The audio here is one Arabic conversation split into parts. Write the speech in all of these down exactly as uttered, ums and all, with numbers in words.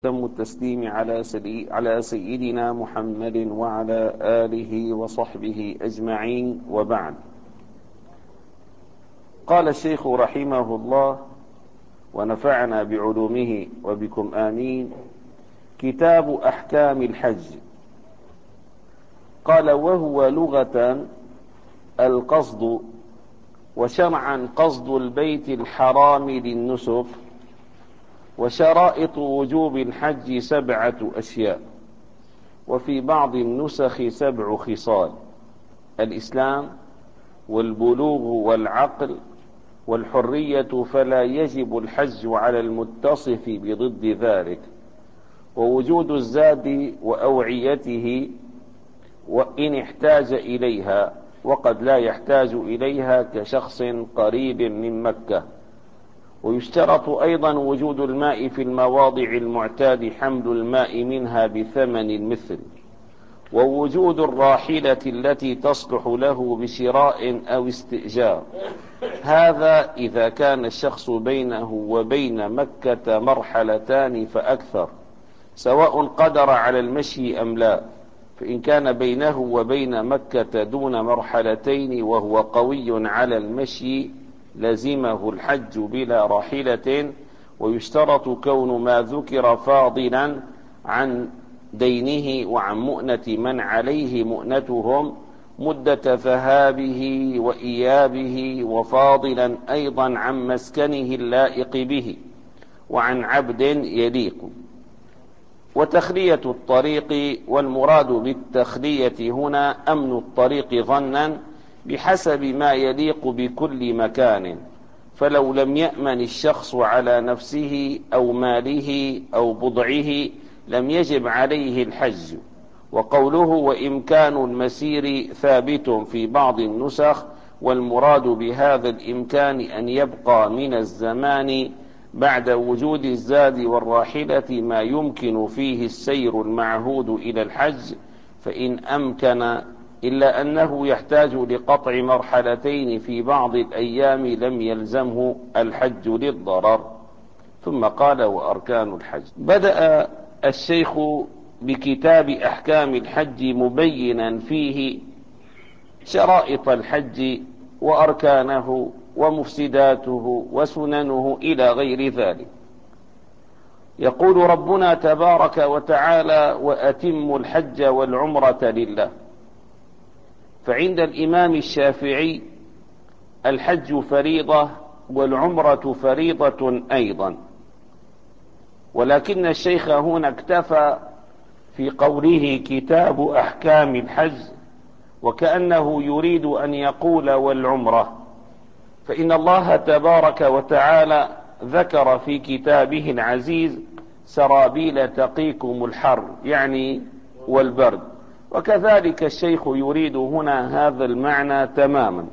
تم التسليم على على سيدنا محمد وعلى آله وصحبه أجمعين، وبعد. قال الشيخ رحمه الله ونفعنا بعلومه وبكم آمين: كتاب أحكام الحج. قال: وهو لغة القصد، وشرعا قصد البيت الحرام للنسك. وشرائط وجوب الحج سبعة أشياء، وفي بعض النسخ سبع خصال: الإسلام والبلوغ والعقل والحرية، فلا يجب الحج على المتصف بضد ذلك، ووجود الزاد وأوعيته وإن احتاج إليها، وقد لا يحتاج إليها كشخص قريب من مكة. ويشترط أيضا وجود الماء في المواضع المعتاد حمل الماء منها بثمن المثل، ووجود الراحلة التي تصلح له بشراء أو استئجار. هذا إذا كان الشخص بينه وبين مكة مرحلتان فأكثر، سواء قدر على المشي أم لا. فإن كان بينه وبين مكة دون مرحلتين وهو قوي على المشي لزمه الحج بلا راحلة. ويشترط كون ما ذكر فاضلا عن دينه وعن مؤنة من عليه مؤنتهم مدة ذهابه وإيابه، وفاضلا أيضا عن مسكنه اللائق به وعن عبد يليق. وتخلية الطريق، والمراد بالتخلية هنا أمن الطريق ظنا بحسب ما يليق بكل مكان، فلو لم يأمن الشخص على نفسه أو ماله أو بضعه لم يجب عليه الحج. وقوله وإمكان المسير ثابت في بعض النسخ، والمراد بهذا الإمكان أن يبقى من الزمان بعد وجود الزاد والراحلة ما يمكن فيه السير المعهود إلى الحج، فإن أمكن، إلا أنه يحتاج لقطع مرحلتين في بعض الأيام لم يلزمه الحج للضرر. ثم قال: وأركان الحج. بدأ الشيخ بكتاب أحكام الحج مبينا فيه شرائط الحج وأركانه ومفسداته وسننه إلى غير ذلك. يقول ربنا تبارك وتعالى: وأتموا الحج والعمرة لله. فعند الإمام الشافعي الحج فريضة والعمرة فريضة أيضا، ولكن الشيخ هنا اكتفى في قوله كتاب أحكام الحج، وكأنه يريد أن يقول والعمرة، فإن الله تبارك وتعالى ذكر في كتابه العزيز سرابيل تقيكم الحر، يعني والبرد. وكذلك الشيخ يريد هنا هذا المعنى تماما،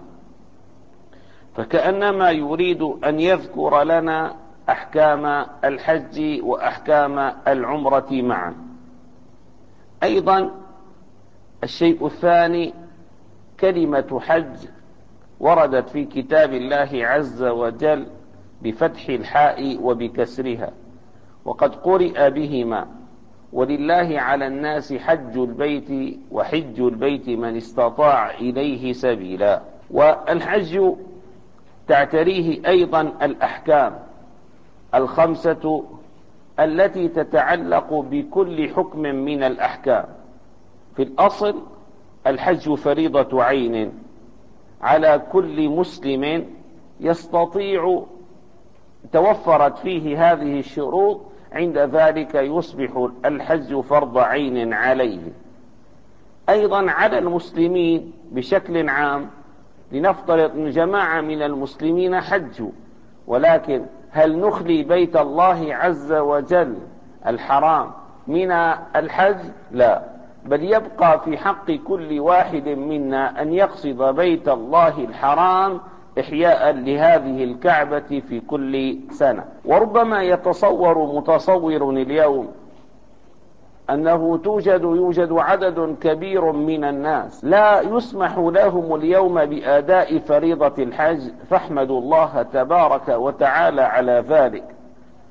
فكأنما يريد أن يذكر لنا أحكام الحج وأحكام العمرة معا. أيضا الشيء الثاني كلمة حج وردت في كتاب الله عز وجل بفتح الحاء وبكسرها، وقد قرئ بهما: ولله على الناس حج البيت وحج البيت من استطاع إليه سبيلا. والحج تعتريه أيضا الأحكام الخمسة التي تتعلق بكل حكم من الأحكام. في الأصل الحج فريضة عين على كل مسلم يستطيع، توفرت فيه هذه الشروط، عند ذلك يصبح الحج فرض عين عليه. أيضا على المسلمين بشكل عام، لنفترض أن جماعة من المسلمين حجوا، ولكن هل نخلي بيت الله عز وجل الحرام من الحج؟ لا، بل يبقى في حق كل واحد منا أن يقصد بيت الله الحرام إحياء لهذه الكعبة في كل سنة. وربما يتصور متصور اليوم أنه توجد يوجد عدد كبير من الناس لا يسمح لهم اليوم بأداء فريضة الحج، فاحمدوا الله تبارك وتعالى على ذلك.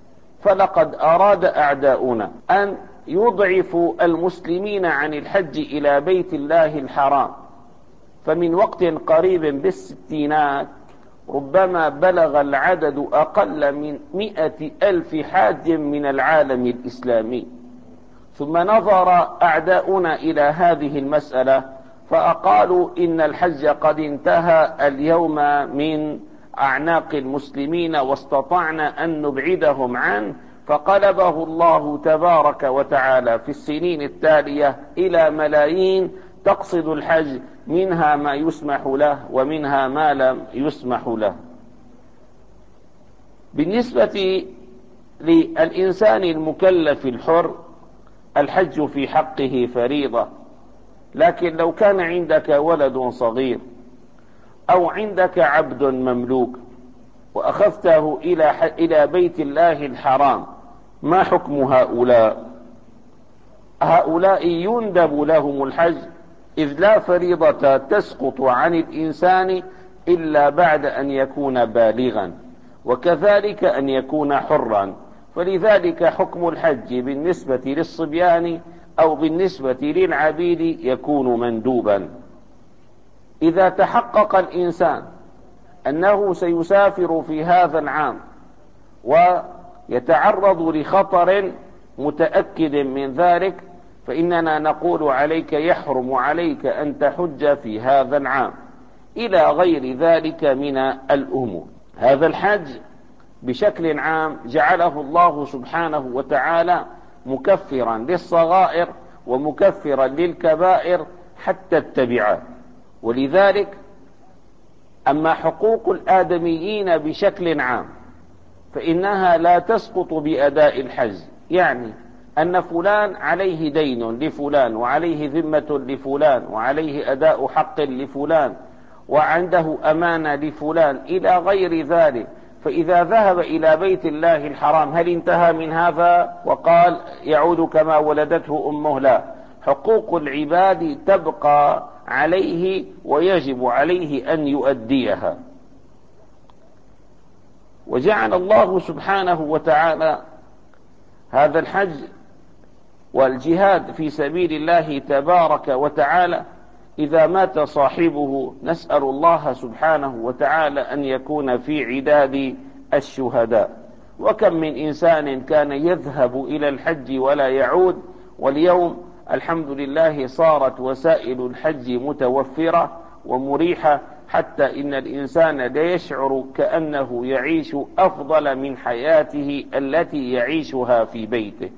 فلقد أراد أعداؤنا أن يضعفوا المسلمين عن الحج إلى بيت الله الحرام، فمن وقت قريب بالستينات ربما بلغ العدد أقل من مئة ألف حاج من العالم الإسلامي. ثم نظر أعداؤنا إلى هذه المسألة فأقالوا إن الحج قد انتهى اليوم من أعناق المسلمين واستطعنا أن نبعدهم عنه، فقلبه الله تبارك وتعالى في السنين التالية إلى ملايين تقصد الحج، منها ما يسمح له ومنها ما لم يسمح له. بالنسبة للإنسان المكلف الحر الحج في حقه فريضة، لكن لو كان عندك ولد صغير أو عندك عبد مملوك وأخذته إلى إلى بيت الله الحرام، ما حكم هؤلاء؟ هؤلاء يندب لهم الحج، إذ لا فريضة تسقط عن الإنسان إلا بعد أن يكون بالغا، وكذلك أن يكون حرا، فلذلك حكم الحج بالنسبة للصبيان أو بالنسبة للعبيد يكون مندوبا. إذا تحقق الإنسان أنه سيسافر في هذا العام ويتعرض لخطر متأكد من ذلك، فإننا نقول عليك يحرم عليك أن تحج في هذا العام إلى غير ذلك من الأمور. هذا الحج بشكل عام جعله الله سبحانه وتعالى مكفرا للصغائر ومكفرا للكبائر حتى التبعات. ولذلك أما حقوق الآدميين بشكل عام فإنها لا تسقط بأداء الحج، يعني أن فلان عليه دين لفلان وعليه ذمة لفلان وعليه أداء حق لفلان وعنده أمانة لفلان إلى غير ذلك، فإذا ذهب إلى بيت الله الحرام هل انتهى من هذا وقال يعود كما ولدته أمه؟ لا، حقوق العباد تبقى عليه ويجب عليه أن يؤديها. وجعل الله سبحانه وتعالى هذا الحج والجهاد في سبيل الله تبارك وتعالى إذا مات صاحبه نسأل الله سبحانه وتعالى أن يكون في عداد الشهداء. وكم من إنسان كان يذهب إلى الحج ولا يعود، واليوم الحمد لله صارت وسائل الحج متوفرة ومريحة، حتى إن الإنسان لا يشعر كأنه يعيش أفضل من حياته التي يعيشها في بيته.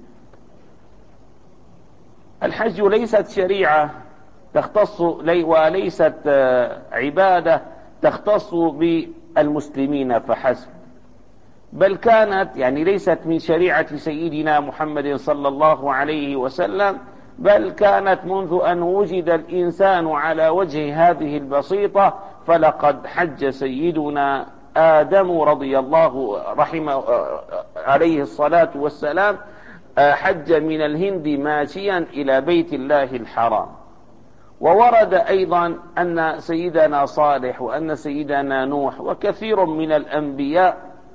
الحج ليست شريعة تختص وليست عبادة تختص بالمسلمين فحسب، بل كانت يعني ليست من شريعة سيدنا محمد صلى الله عليه وسلم، بل كانت منذ أن وجد الإنسان على وجه هذه البسيطة، فلقد حج سيدنا آدم رضي الله رحمه عليه الصلاة والسلام، حج من الهند ماشيا إلى بيت الله الحرام. وورد أيضا أن سيدنا صالح وأن سيدنا نوح وكثير من الأنبياء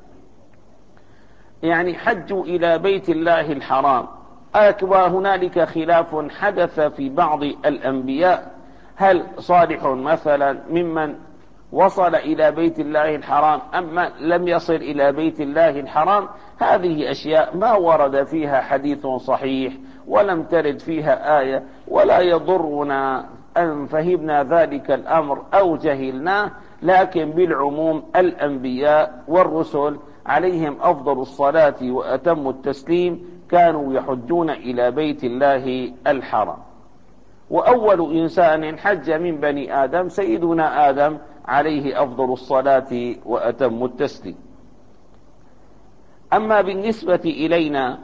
يعني حجوا إلى بيت الله الحرام. وهنالك خلاف حدث في بعض الأنبياء، هل صالح مثلا ممن وصل إلى بيت الله الحرام أما لم يصل إلى بيت الله الحرام؟ هذه أشياء ما ورد فيها حديث صحيح ولم ترد فيها آية، ولا يضرنا أن فهمنا ذلك الأمر أو جهلناه، لكن بالعموم الأنبياء والرسل عليهم أفضل الصلاة وأتم التسليم كانوا يحجون إلى بيت الله الحرام. وأول إنسان حج من بني آدم سيدنا آدم عليه أفضل الصلاة وأتم التسليم. أما بالنسبة إلينا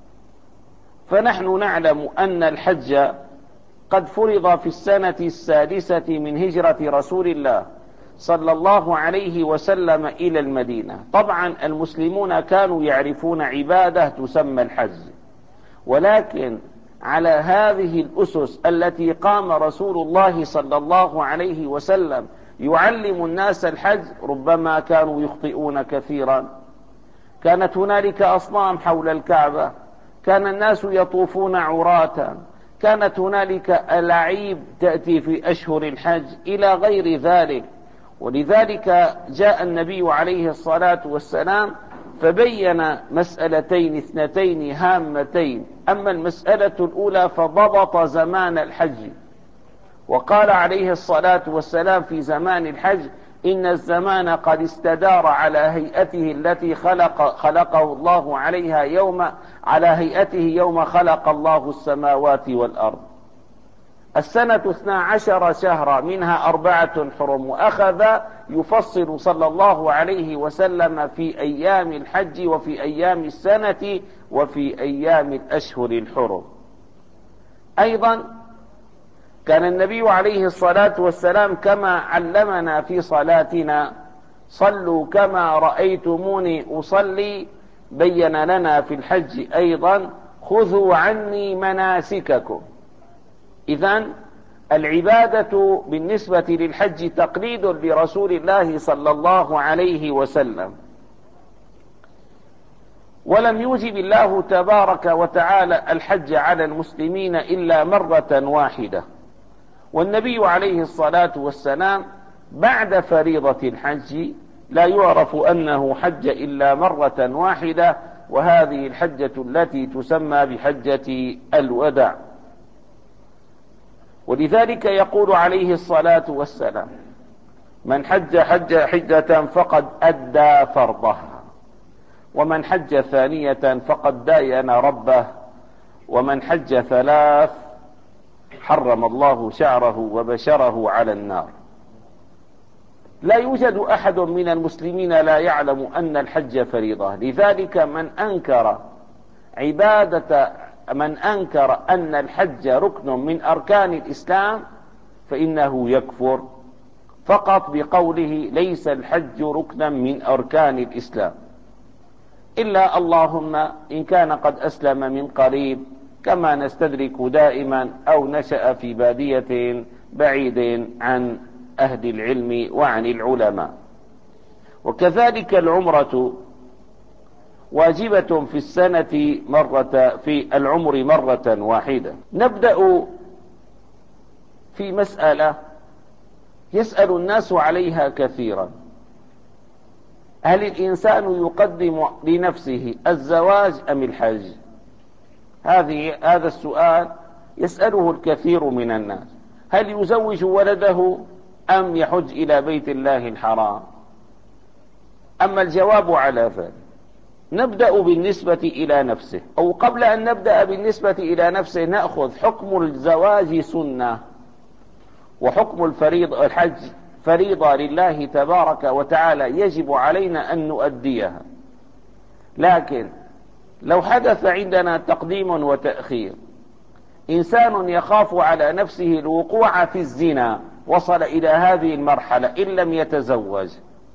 فنحن نعلم أن الحج قد فرض في السنة السادسة من هجرة رسول الله صلى الله عليه وسلم إلى المدينة. طبعا المسلمون كانوا يعرفون عبادة تسمى الحج، ولكن على هذه الأسس التي قام رسول الله صلى الله عليه وسلم يعلم الناس الحج ربما كانوا يخطئون كثيرا. كانت هنالك أصنام حول الكعبة، كان الناس يطوفون عراة، كانت هنالك ألاعيب تأتي في أشهر الحج إلى غير ذلك. ولذلك جاء النبي عليه الصلاة والسلام فبين مسألتين اثنتين هامتين. أما المسألة الأولى فضبط زمان الحج، وقال عليه الصلاة والسلام في زمان الحج: إن الزمان قد استدار على هيئته التي خلق خلقه الله عليها يوم على هيئته يوم خلق الله السماوات والأرض. السنة اثنا عشر شهرا منها أربعة حرم. وأخذ يفصل صلى الله عليه وسلم في أيام الحج وفي أيام السنة وفي أيام الأشهر الحرم. أيضا كان النبي عليه الصلاة والسلام كما علمنا في صلاتنا: صلوا كما رأيتموني أصلي. بين لنا في الحج أيضا: خذوا عني مناسككم. إذن العبادة بالنسبة للحج تقليد لرسول الله صلى الله عليه وسلم، ولم يوجب الله تبارك وتعالى الحج على المسلمين إلا مرة واحدة. والنبي عليه الصلاة والسلام بعد فريضة الحج لا يعرف أنه حج إلا مرة واحدة، وهذه الحجة التي تسمى بحجة الوداع. ولذلك يقول عليه الصلاة والسلام: من حج حج حجة فقد أدى فرضها، ومن حج ثانية فقد داين ربه، ومن حج ثلاث حرم الله شعره وبشره على النار. لا يوجد أحد من المسلمين لا يعلم أن الحج فريضة. لذلك من أنكر عبادة من أنكر أن الحج ركن من أركان الإسلام فإنه يكفر فقط بقوله: ليس الحج ركنا من أركان الإسلام، إلا اللهم إن كان قد أسلم من قريب، كما نستدرك دائما، أو نشأ في بادية بعيد عن أهل العلم وعن العلماء. وكذلك العمرة واجبة في السنة مرة في العمر مرة واحدة. نبدأ في مسألة يسأل الناس عليها كثيرا: هل الإنسان يقدم لنفسه الزواج أم الحج؟ هذه هذا السؤال يسأله الكثير من الناس. هل يزوج ولده أم يحج إلى بيت الله الحرام؟ أما الجواب على ذلك، نبدأ بالنسبة إلى نفسه، أو قبل أن نبدأ بالنسبة إلى نفسه نأخذ حكم الزواج سنة، وحكم الفريضة الحج فريضة لله تبارك وتعالى يجب علينا أن نؤديها. لكن لو حدث عندنا تقديم وتأخير، إنسان يخاف على نفسه الوقوع في الزنا وصل إلى هذه المرحلة إن لم يتزوج،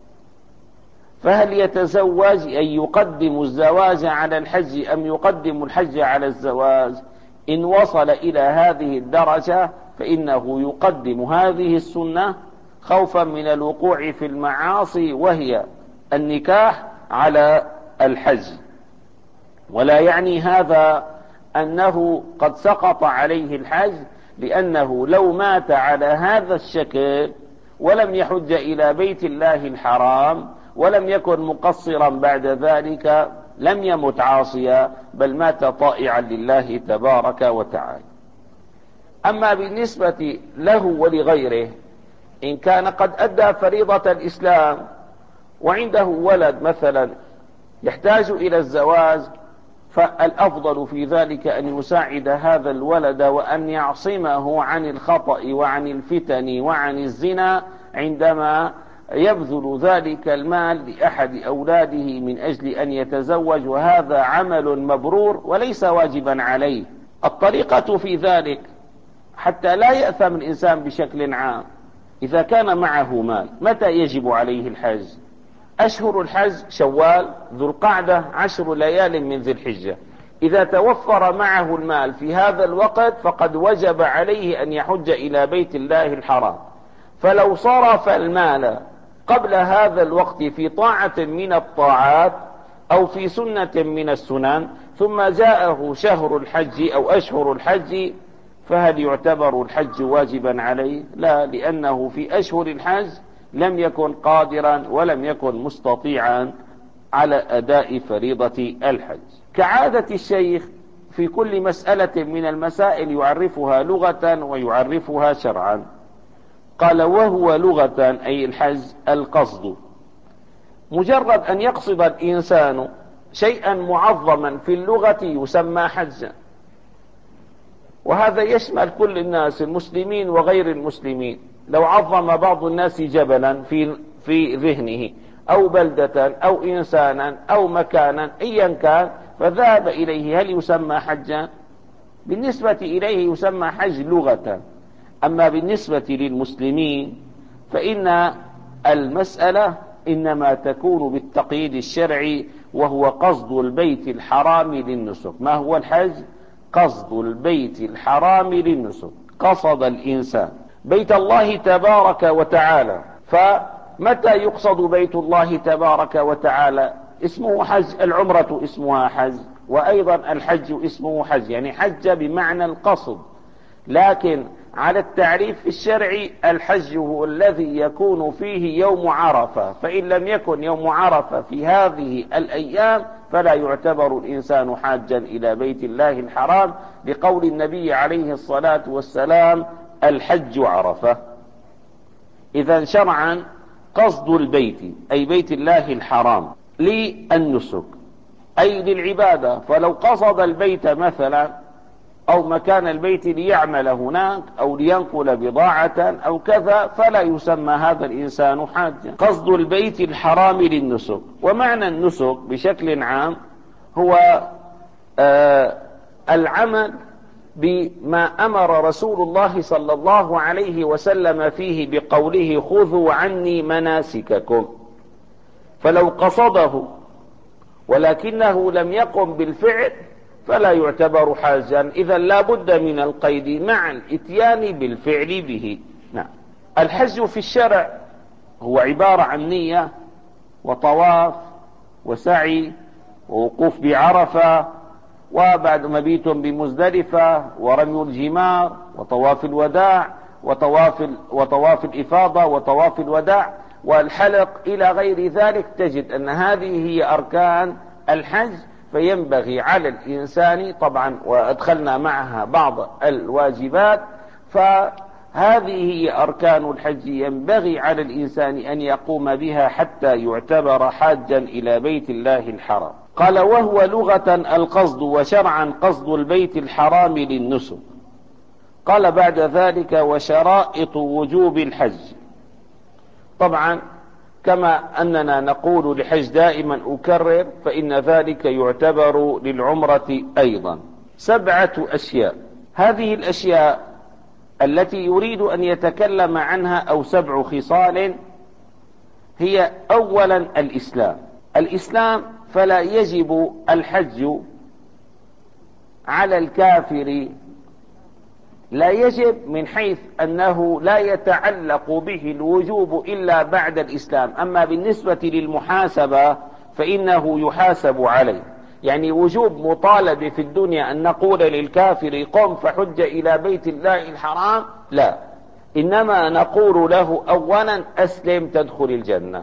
فهل يتزوج أن يقدم الزواج على الحج أم يقدم الحج على الزواج؟ إن وصل إلى هذه الدرجة فإنه يقدم هذه السنة خوفا من الوقوع في المعاصي وهي النكاح على الحج. ولا يعني هذا أنه قد سقط عليه الحج، لأنه لو مات على هذا الشكل ولم يحج إلى بيت الله الحرام ولم يكن مقصرا بعد ذلك لم يمت عاصيا، بل مات طائعا لله تبارك وتعالى. أما بالنسبة له ولغيره، إن كان قد أدى فريضة الإسلام وعنده ولد مثلا يحتاج إلى الزواج، فالأفضل في ذلك أن يساعد هذا الولد وأن يعصمه عن الخطأ وعن الفتن وعن الزنا عندما يبذل ذلك المال لأحد أولاده من أجل أن يتزوج، وهذا عمل مبرور وليس واجبا عليه. الطريقة في ذلك حتى لا يأثم الإنسان بشكل عام: إذا كان معه مال متى يجب عليه الحج؟ أشهر الحج شوال، ذو القعدة، عشر ليال من ذي الحجة. إذا توفر معه المال في هذا الوقت فقد وجب عليه أن يحج إلى بيت الله الحرام. فلو صرف المال قبل هذا الوقت في طاعة من الطاعات أو في سنة من السنن ثم جاءه شهر الحج أو أشهر الحج، فهل يعتبر الحج واجبا عليه؟ لا، لأنه في أشهر الحج لم يكن قادرا ولم يكن مستطيعا على أداء فريضة الحج. كعادة الشيخ في كل مسألة من المسائل يعرفها لغة ويعرفها شرعا. قال: وهو لغة أي الحج القصد، مجرد أن يقصد الإنسان شيئا معظما في اللغة يسمى حجا، وهذا يشمل كل الناس المسلمين وغير المسلمين. لو عظم بعض الناس جبلا في في ذهنه أو بلدة أو إنسانا أو مكانا أيا كان فذهب إليه، هل يسمى حجا؟ بالنسبة إليه يسمى حج لغة. أما بالنسبة للمسلمين فإن المسألة إنما تكون بالتقييد الشرعي، وهو قصد البيت الحرام للنسك. ما هو الحج؟ قصد البيت الحرام للنسك. قصد الإنسان بيت الله تبارك وتعالى، فمتى يقصد بيت الله تبارك وتعالى؟ اسمه حج. العمرة اسمها حج، وأيضا الحج اسمه حج، يعني حج بمعنى القصد. لكن على التعريف الشرعي الحج هو الذي يكون فيه يوم عرفة، فإن لم يكن يوم عرفة في هذه الأيام فلا يعتبر الإنسان حاجا إلى بيت الله الحرام، لقول النبي عليه الصلاة والسلام: الحج عرفة. إذا شرعا قصد البيت أي بيت الله الحرام للنسك أي للعبادة. فلو قصد البيت مثلا أو مكان البيت ليعمل هناك أو لينقل بضاعة أو كذا فلا يسمى هذا الإنسان حاجا. قصد البيت الحرام للنسك. ومعنى النسك بشكل عام هو آه العمل بما أمر رسول الله صلى الله عليه وسلم فيه بقوله: خذوا عني مناسككم. فلو قصده ولكنه لم يقم بالفعل فلا يعتبر حاجا. إذا لا بد من القيد مع الاتيان بالفعل به. نعم. الحج في الشرع هو عبارة عن نية وطواف وسعي ووقوف بعرفة، وبعد مبيت بمزدلفة، ورمي الجمار، وطواف الوداع، وطواف وطواف الإفاضة، وطواف الوداع، والحلق إلى غير ذلك. تجد أن هذه هي أركان الحج. فينبغي على الإنسان، طبعا وأدخلنا معها بعض الواجبات، فهذه هي أركان الحج، ينبغي على الإنسان أن يقوم بها حتى يعتبر حاجا إلى بيت الله الحرام. قال: وهو لغة القصد، وشرعا قصد البيت الحرام للنسك. قال بعد ذلك: وشرائط وجوب الحج. طبعا كما أننا نقول لحج دائما أكرر، فإن ذلك يعتبر للعمرة أيضا. سبعة أشياء. هذه الأشياء التي يريد أن يتكلم عنها أو سبع خصال هي: أولا الإسلام. الإسلام فلا يجب الحج على الكافر، لا يجب من حيث أنه لا يتعلق به الوجوب إلا بعد الإسلام. أما بالنسبة للمحاسبة فإنه يحاسب عليه. يعني وجوب مطالب في الدنيا أن نقول للكافر: قم فحج إلى بيت الله الحرام، لا، إنما نقول له: أولا أسلم تدخل الجنة.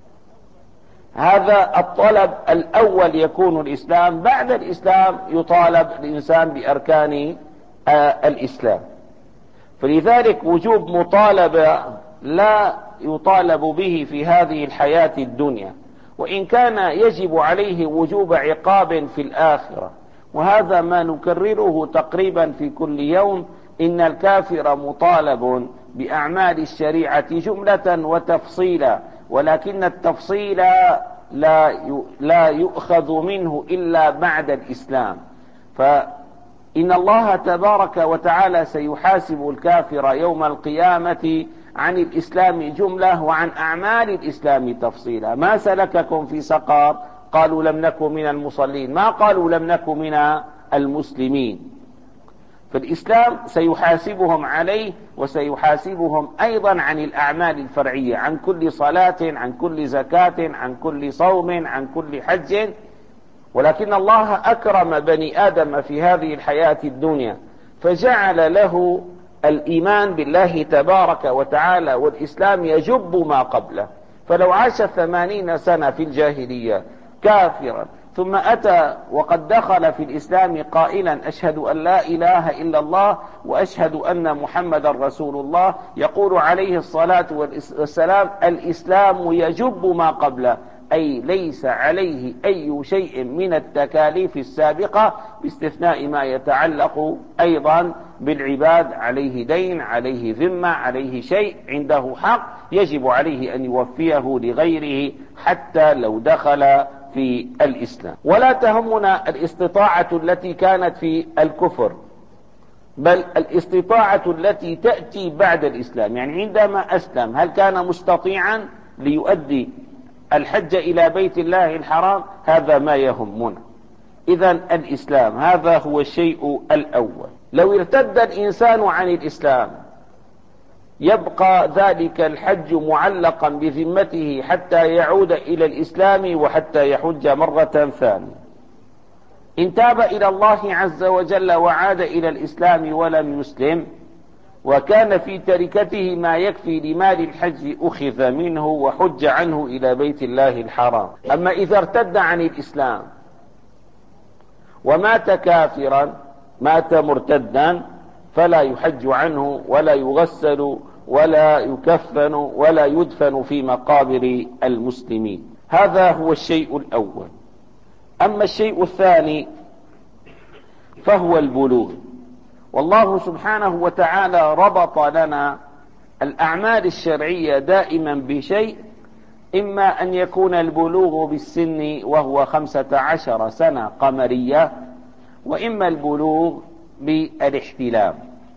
هذا الطلب الأول يكون الإسلام. بعد الإسلام يطالب الإنسان بأركان الإسلام. فلذلك وجوب مطالبة لا يطالب به في هذه الحياة الدنيا، وإن كان يجب عليه وجوب عقاب في الآخرة. وهذا ما نكرره تقريبا في كل يوم: إن الكافر مطالب بأعمال الشريعة جملة وتفصيلا، ولكن التفصيل لا لا يؤخذ منه إلا بعد الإسلام. فإن الله تبارك وتعالى سيحاسب الكافر يوم القيامة عن الإسلام جملة وعن أعمال الإسلام تفصيلا. ما سلككم في سقر؟ قالوا لم نكن من المصلين. ما قالوا لم نكن من المسلمين. فالإسلام سيحاسبهم عليه، وسيحاسبهم أيضا عن الأعمال الفرعية، عن كل صلاة، عن كل زكاة، عن كل صوم، عن كل حج. ولكن الله أكرم بني آدم في هذه الحياة الدنيا فجعل له الإيمان بالله تبارك وتعالى والإسلام يجب ما قبله. فلو عاش ثمانين سنة في الجاهلية كافرا ثم أتى وقد دخل في الإسلام قائلا أشهد أن لا إله إلا الله وأشهد أن محمد رسول الله، يقول عليه الصلاة والسلام الإسلام يجب ما قبله، أي ليس عليه أي شيء من التكاليف السابقة باستثناء ما يتعلق أيضا بالعباد، عليه دين، عليه ذمة، عليه شيء عنده حق يجب عليه أن يوفيه لغيره حتى لو دخل في الإسلام. ولا تهمنا الاستطاعة التي كانت في الكفر، بل الاستطاعة التي تأتي بعد الإسلام. يعني عندما أسلم هل كان مستطيعا ليؤدي الحج إلى بيت الله الحرام؟ هذا ما يهمنا. إذن الإسلام هذا هو الشيء الأول. لو ارتد الإنسان عن الإسلام يبقى ذلك الحج معلقا بذمته حتى يعود إلى الإسلام وحتى يحج مرة ثانية. إن تاب إلى الله عز وجل وعاد إلى الإسلام ولم يسلم وكان في تركته ما يكفي لمال الحج أخذ منه وحج عنه إلى بيت الله الحرام. أما إذا ارتد عن الإسلام ومات كافرا، مات مرتدا، فلا يحج عنه ولا يغسل ولا يكفن ولا يدفن في مقابر المسلمين. هذا هو الشيء الأول. أما الشيء الثاني فهو البلوغ. والله سبحانه وتعالى ربط لنا الأعمال الشرعية دائما بشيء، إما أن يكون البلوغ بالسن وهو خمسة عشر سنة قمرية، وإما البلوغ بالاحتلام.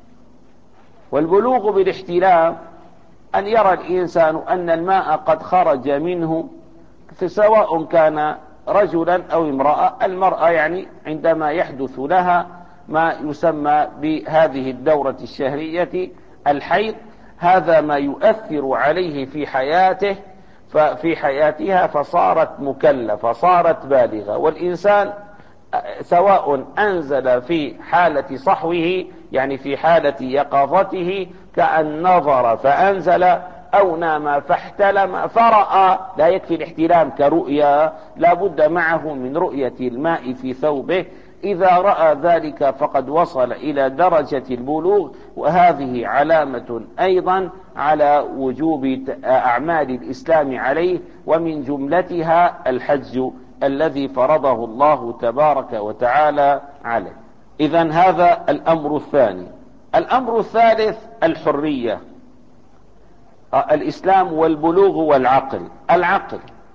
والبلوغ بالاحتلام أن يرى الإنسان أن الماء قد خرج منه، سواء كان رجلا أو امرأة. المرأة يعني عندما يحدث لها ما يسمى بهذه الدورة الشهرية الحيض، هذا ما يؤثر عليه في حياته ففي حياتها فصارت مكلفة، صارت بالغة. والإنسان سواء أنزل في حالة صحوه يعني في حالة يقظته كأن نظر فأنزل، أو نام فاحتلم فرأى، لا يكفي الاحتلام كرؤيا، لا بد معه من رؤية الماء في ثوبه. إذا رأى ذلك فقد وصل إلى درجة البلوغ، وهذه علامة أيضا على وجوب أعمال الإسلام عليه، ومن جملتها الحج الذي فرضه الله تبارك وتعالى عليه. إذن هذا الأمر الثاني. الأمر الثالث الحرية، الإسلام والبلوغ والعقل. العقل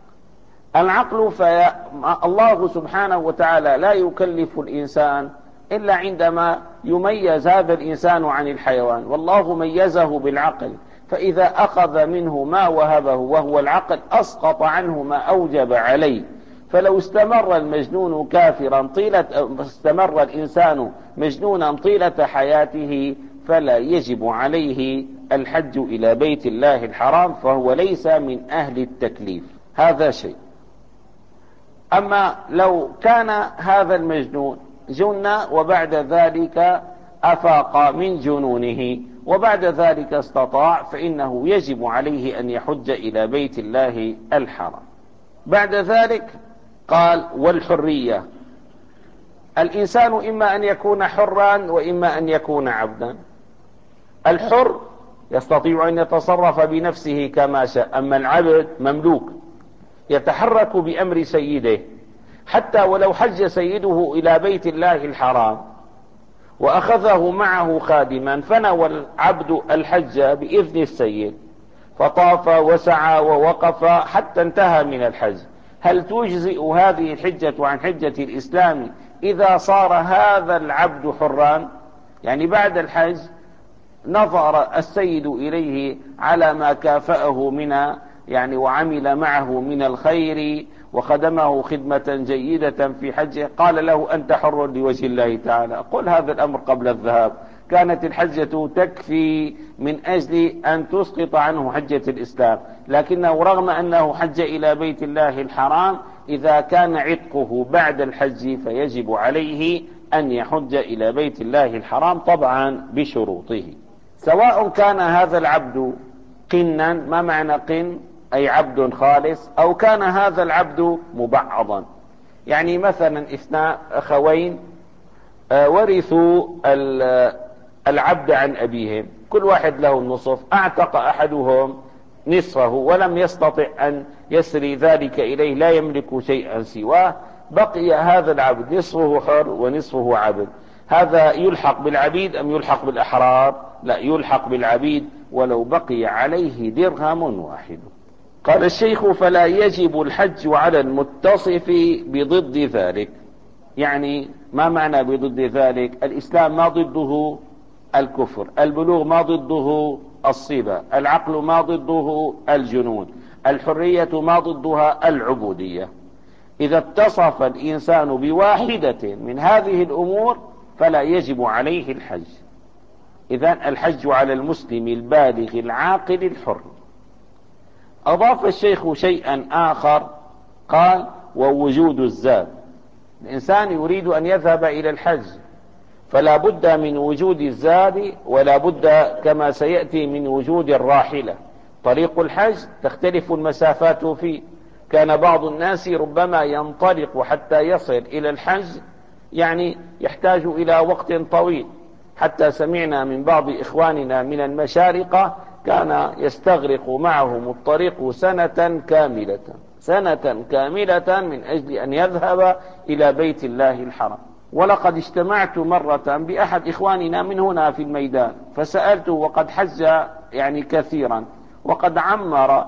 العقل فالله سبحانه وتعالى لا يكلف الإنسان إلا عندما يميز هذا الإنسان عن الحيوان، والله ميزه بالعقل، فإذا أخذ منه ما وهبه وهو العقل أسقط عنه ما أوجب عليه. فلو استمر المجنون كافرا طيلة استمر الإنسان مجنونا طيلة حياته فلا يجب عليه الحج إلى بيت الله الحرام، فهو ليس من أهل التكليف. هذا شيء. أما لو كان هذا المجنون جن وبعد ذلك أفاق من جنونه وبعد ذلك استطاع، فإنه يجب عليه أن يحج إلى بيت الله الحرام. بعد ذلك قال والحرية. الإنسان إما أن يكون حرا وإما أن يكون عبدا. الحر يستطيع أن يتصرف بنفسه كما شاء، أما العبد مملوك يتحرك بأمر سيده، حتى ولو حج سيده إلى بيت الله الحرام وأخذه معه خادما فنوى العبد الحج بإذن السيد فطاف وسعى ووقف حتى انتهى من الحج، هل تجزئ هذه الحجة عن حجة الإسلام إذا صار هذا العبد حرا؟ يعني بعد الحج نظر السيد إليه على ما كافأه من يعني وعمل معه من الخير وخدمه خدمة جيدة في حجه، قال له أنت حر لوجه الله تعالى. قل هذا الأمر قبل الذهاب، كانت الحجة تكفي من أجل أن تسقط عنه حجة الإسلام، لكنه رغم أنه حج إلى بيت الله الحرام إذا كان عتقه بعد الحج فيجب عليه أن يحج إلى بيت الله الحرام، طبعا بشروطه، سواء كان هذا العبد قنا، ما معنى قن؟ أي عبد خالص، أو كان هذا العبد مبعضا. يعني مثلا اثنان أخوين ورثوا العبد عن أبيهم، كل واحد له النصف، اعتق أحدهم نصفه ولم يستطع أن يسري ذلك إليه، لا يملك شيئا سواه، بقي هذا العبد نصفه حر ونصفه عبد، هذا يلحق بالعبيد أم يلحق بالأحرار؟ لا، يلحق بالعبيد ولو بقي عليه درهم واحد. قال الشيخ: فلا يجب الحج على المتصف بضد ذلك. يعني ما معنى بضد ذلك؟ الإسلام ما ضده الكفر، البلوغ ما ضده الصبا، العقل ما ضده الجنون، الحرية ما ضدها العبودية. إذا اتصف الإنسان بواحدة من هذه الأمور فلا يجب عليه الحج. إذن الحج على المسلم البالغ العاقل الحر. أضاف الشيخ شيئا آخر، قال: ووجود الزاد. الإنسان يريد أن يذهب إلى الحج، فلا بد من وجود الزاد، ولا بد كما سيأتي من وجود الراحلة. طريق الحج تختلف المسافات فيه، كان بعض الناس ربما ينطلق حتى يصل إلى الحج يعني يحتاج إلى وقت طويل، حتى سمعنا من بعض إخواننا من المشارقة كان يستغرق معهم الطريق سنة كاملة، سنة كاملة من أجل أن يذهب إلى بيت الله الحرام. ولقد اجتمعت مرة بأحد إخواننا من هنا في الميدان، فسألته، وقد حج يعني كثيرا وقد عمر،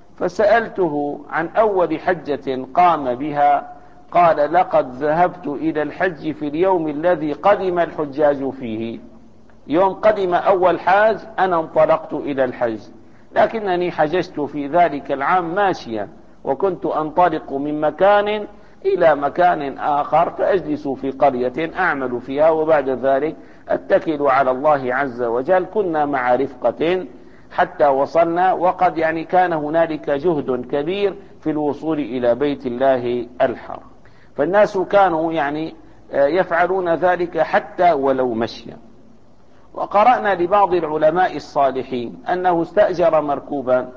فسألته عن أول حجة قام بها، قال: لقد ذهبت إلى الحج في اليوم الذي قدم الحجاج فيه، يوم قدم أول حاج أنا انطلقت إلى الحج، لكنني حججت في ذلك العام ماشيا، وكنت أنطلق من مكان إلى مكان آخر، فأجلس في قرية أعمل فيها، وبعد ذلك أتكل على الله عز وجل. كنا مع رفقة حتى وصلنا، وقد يعني كان هنالك جهد كبير في الوصول إلى بيت الله الحرام، فالناس كانوا يعني يفعلون ذلك حتى ولو مشيا. وقرأنا لبعض العلماء الصالحين أنه استأجر مركوبا،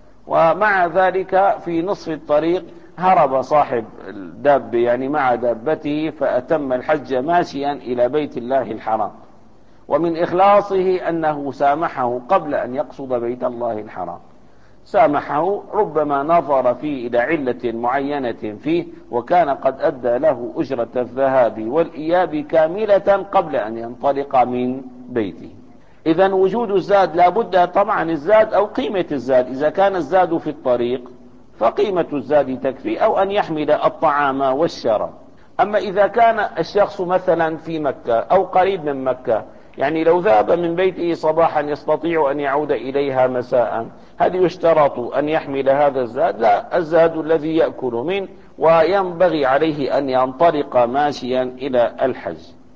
ومع ذلك في نصف الطريق هرب صاحب الدابة يعني مع دابته، فأتم الحج ماشيا إلى بيت الله الحرام. ومن إخلاصه أنه سامحه قبل أن يقصد بيت الله الحرام، سامحه، ربما نظر فيه إلى علة معينة فيه، وكان قد أدى له أجرة الذهاب والإياب كاملة قبل أن ينطلق من بيته. إذن وجود الزاد لا بد، طبعا الزاد أو قيمة الزاد، إذا كان الزاد في الطريق فقيمة الزاد تكفي، أو أن يحمل الطعام والشراب. أما إذا كان الشخص مثلا في مكة أو قريب من مكة، يعني لو ذهب من بيته صباحا يستطيع أن يعود إليها مساء، هل يشترط أن يحمل هذا الزاد؟ لا، الزاد الذي يأكل منه، وينبغي عليه أن ينطلق ماشيا إلى الحج.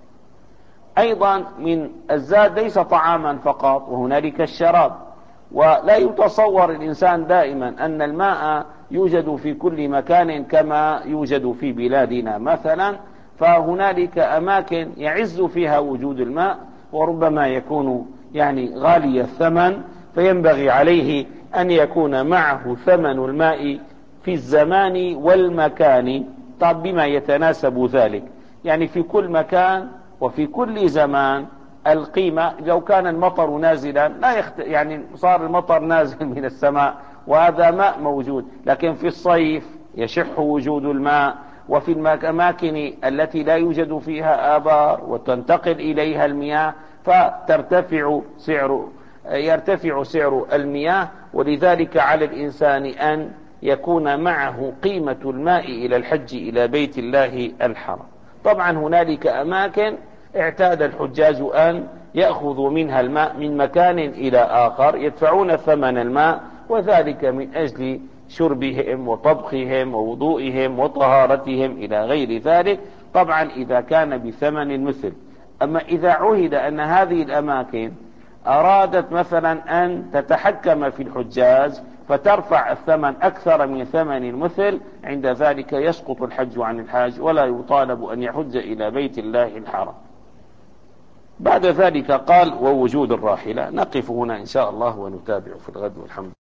أيضا من الزاد ليس طعاما فقط، وهنالك الشراب. ولا يتصور الإنسان دائما أن الماء يوجد في كل مكان كما يوجد في بلادنا مثلا، فهنالك أماكن يعز فيها وجود الماء، وربما يكون يعني غالي الثمن، فينبغي عليه أن يكون معه ثمن الماء في الزمان والمكان، طب بما يتناسب ذلك، يعني في كل مكان وفي كل زمان القيمة. لو كان المطر نازلا لا يخت... يعني صار المطر نازل من السماء وهذا ماء موجود، لكن في الصيف يشح وجود الماء، وفي الأماكن التي لا يوجد فيها آبار وتنتقل إليها المياه فترتفع سعر يرتفع سعر المياه، ولذلك على الإنسان أن يكون معه قيمة الماء إلى الحج إلى بيت الله الحرام. طبعا هنالك أماكن اعتاد الحجاج أن يأخذوا منها الماء من مكان إلى آخر، يدفعون ثمن الماء، وذلك من أجل شربهم وطبخهم ووضوئهم وطهارتهم إلى غير ذلك، طبعا إذا كان بثمن المثل. أما إذا عهد أن هذه الأماكن أرادت مثلا أن تتحكم في الحجاج فترفع الثمن أكثر من ثمن المثل، عند ذلك يسقط الحج عن الحاج ولا يطالب أن يحج إلى بيت الله الحرام. بعد ذلك قال ووجود الراحلة. نقف هنا إن شاء الله ونتابع في الغد والحمد.